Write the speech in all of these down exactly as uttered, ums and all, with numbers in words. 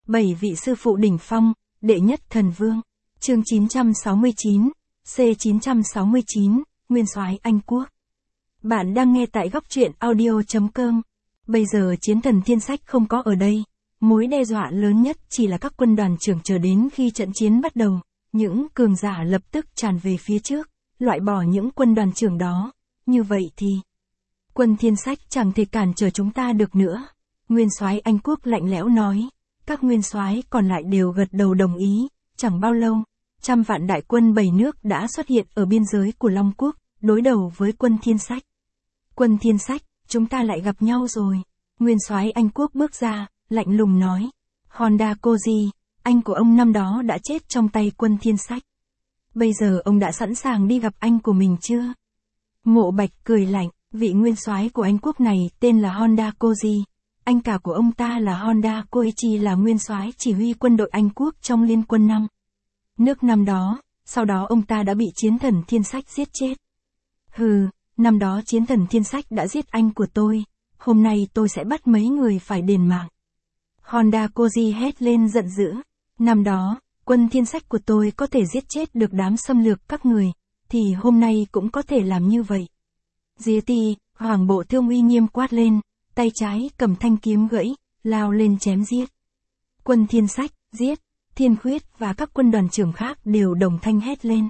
Bảy vị sư phụ đỉnh phong, đệ nhất thần vương. Chương chín trăm sáu mươi chín, C chín trăm sáu mươi chín, Nguyên soái Anh Quốc. Bạn đang nghe tại góc truyện audio chấm com. Bây giờ chiến thần thiên sách không có ở đây. Mối đe dọa lớn nhất chỉ là các quân đoàn trưởng chờ đến khi trận chiến bắt đầu. Những cường giả lập tức tràn về phía trước, loại bỏ những quân đoàn trưởng đó. Như vậy thì, quân thiên sách chẳng thể cản trở chúng ta được nữa. Nguyên soái Anh Quốc lạnh lẽo nói. Các nguyên soái còn lại đều gật đầu đồng ý. Chẳng bao lâu, trăm vạn đại quân bảy nước đã xuất hiện ở biên giới của Long Quốc, đối đầu với quân thiên sách. Quân thiên sách, chúng ta lại gặp nhau rồi. Nguyên soái Anh Quốc bước ra, lạnh lùng nói. Honda Koji, anh của ông năm đó đã chết trong tay quân thiên sách. Bây giờ ông đã sẵn sàng đi gặp anh của mình chưa? Mộ Bạch cười lạnh, vị nguyên soái của Anh Quốc này tên là Honda Koji. Anh cả của ông ta là Honda Koichi là nguyên soái chỉ huy quân đội Anh Quốc trong Liên quân năm nước năm đó, sau đó ông ta đã bị chiến thần thiên sách giết chết. Hừ, năm đó chiến thần thiên sách đã giết anh của tôi, hôm nay tôi sẽ bắt mấy người phải đền mạng. Honda Koji hét lên giận dữ, năm đó, quân thiên sách của tôi có thể giết chết được đám xâm lược các người, thì hôm nay cũng có thể làm như vậy. Dìa ti, Hoàng Bộ Thương uy nghiêm quát lên, tay trái cầm thanh kiếm gãy, lao lên chém giết. Quân thiên sách, giết, Thiên Khuyết và các quân đoàn trưởng khác đều đồng thanh hét lên.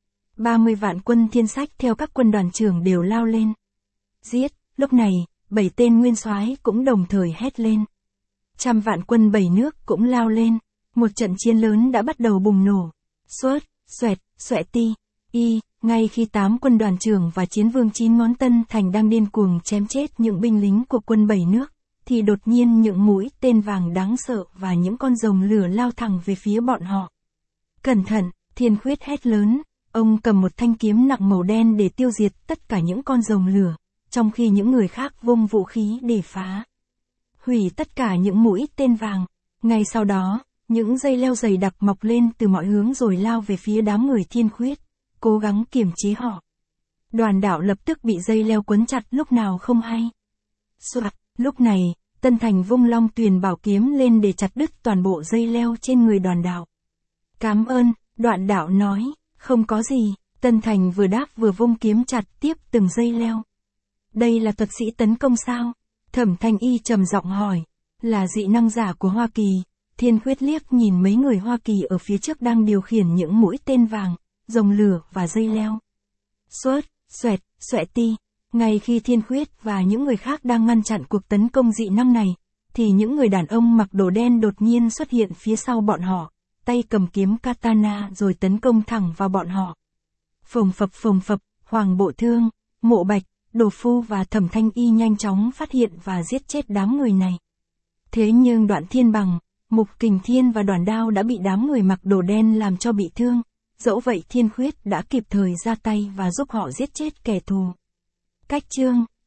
ba mươi vạn quân thiên sách theo các quân đoàn trưởng đều lao lên. Giết, lúc này, bảy tên nguyên soái cũng đồng thời hét lên. Trăm vạn quân bảy nước cũng lao lên, một trận chiến lớn đã bắt đầu bùng nổ. Xuớt, xoẹt, xoẹt ti, y, ngay khi tám quân đoàn trưởng và chiến vương chín ngón tân thành đang điên cuồng chém chết những binh lính của quân bảy nước, thì đột nhiên những mũi tên vàng đáng sợ và những con rồng lửa lao thẳng về phía bọn họ. Cẩn thận, Thiên Khuyết hét lớn, ông cầm một thanh kiếm nặng màu đen để tiêu diệt tất cả những con rồng lửa, trong khi những người khác vung vũ khí để phá hủy tất cả những mũi tên vàng. Ngay sau đó, những dây leo dày đặc mọc lên từ mọi hướng rồi lao về phía đám người Thiên Khuyết, cố gắng kiềm chế họ. Đoàn đạo lập tức bị dây leo quấn chặt lúc nào không hay. Soạt, lúc này, Tân Thành vung Long Tuyền bảo kiếm lên để chặt đứt toàn bộ dây leo trên người đoàn đạo. Cảm ơn, Đoạn đạo nói, không có gì. Tân Thành vừa đáp vừa vung kiếm chặt tiếp từng dây leo. Đây là thuật sĩ tấn công sao? Thẩm Thanh Y trầm giọng hỏi. Là dị năng giả của Hoa Kỳ. Thiên Khuyết liếc nhìn mấy người Hoa Kỳ ở phía trước đang điều khiển những mũi tên vàng, rồng lửa và dây leo. Xuớt, xoẹt, xoẹt ti. Ngay khi Thiên Khuyết và những người khác đang ngăn chặn cuộc tấn công dị năng này, thì những người đàn ông mặc đồ đen đột nhiên xuất hiện phía sau bọn họ, tay cầm kiếm katana rồi tấn công thẳng vào bọn họ. Phồng phập phồng phập, Hoàng Bộ Thương, Mộ Bạch, Đồ Phu và Thẩm Thanh Y nhanh chóng phát hiện và giết chết đám người này. Thế nhưng Đoạn Thiên Bằng, Mục Kình Thiên và Đoàn Đao đã bị đám người mặc đồ đen làm cho bị thương, dẫu vậy Thiên Khuyết đã kịp thời ra tay và giúp họ giết chết kẻ thù. Cách chương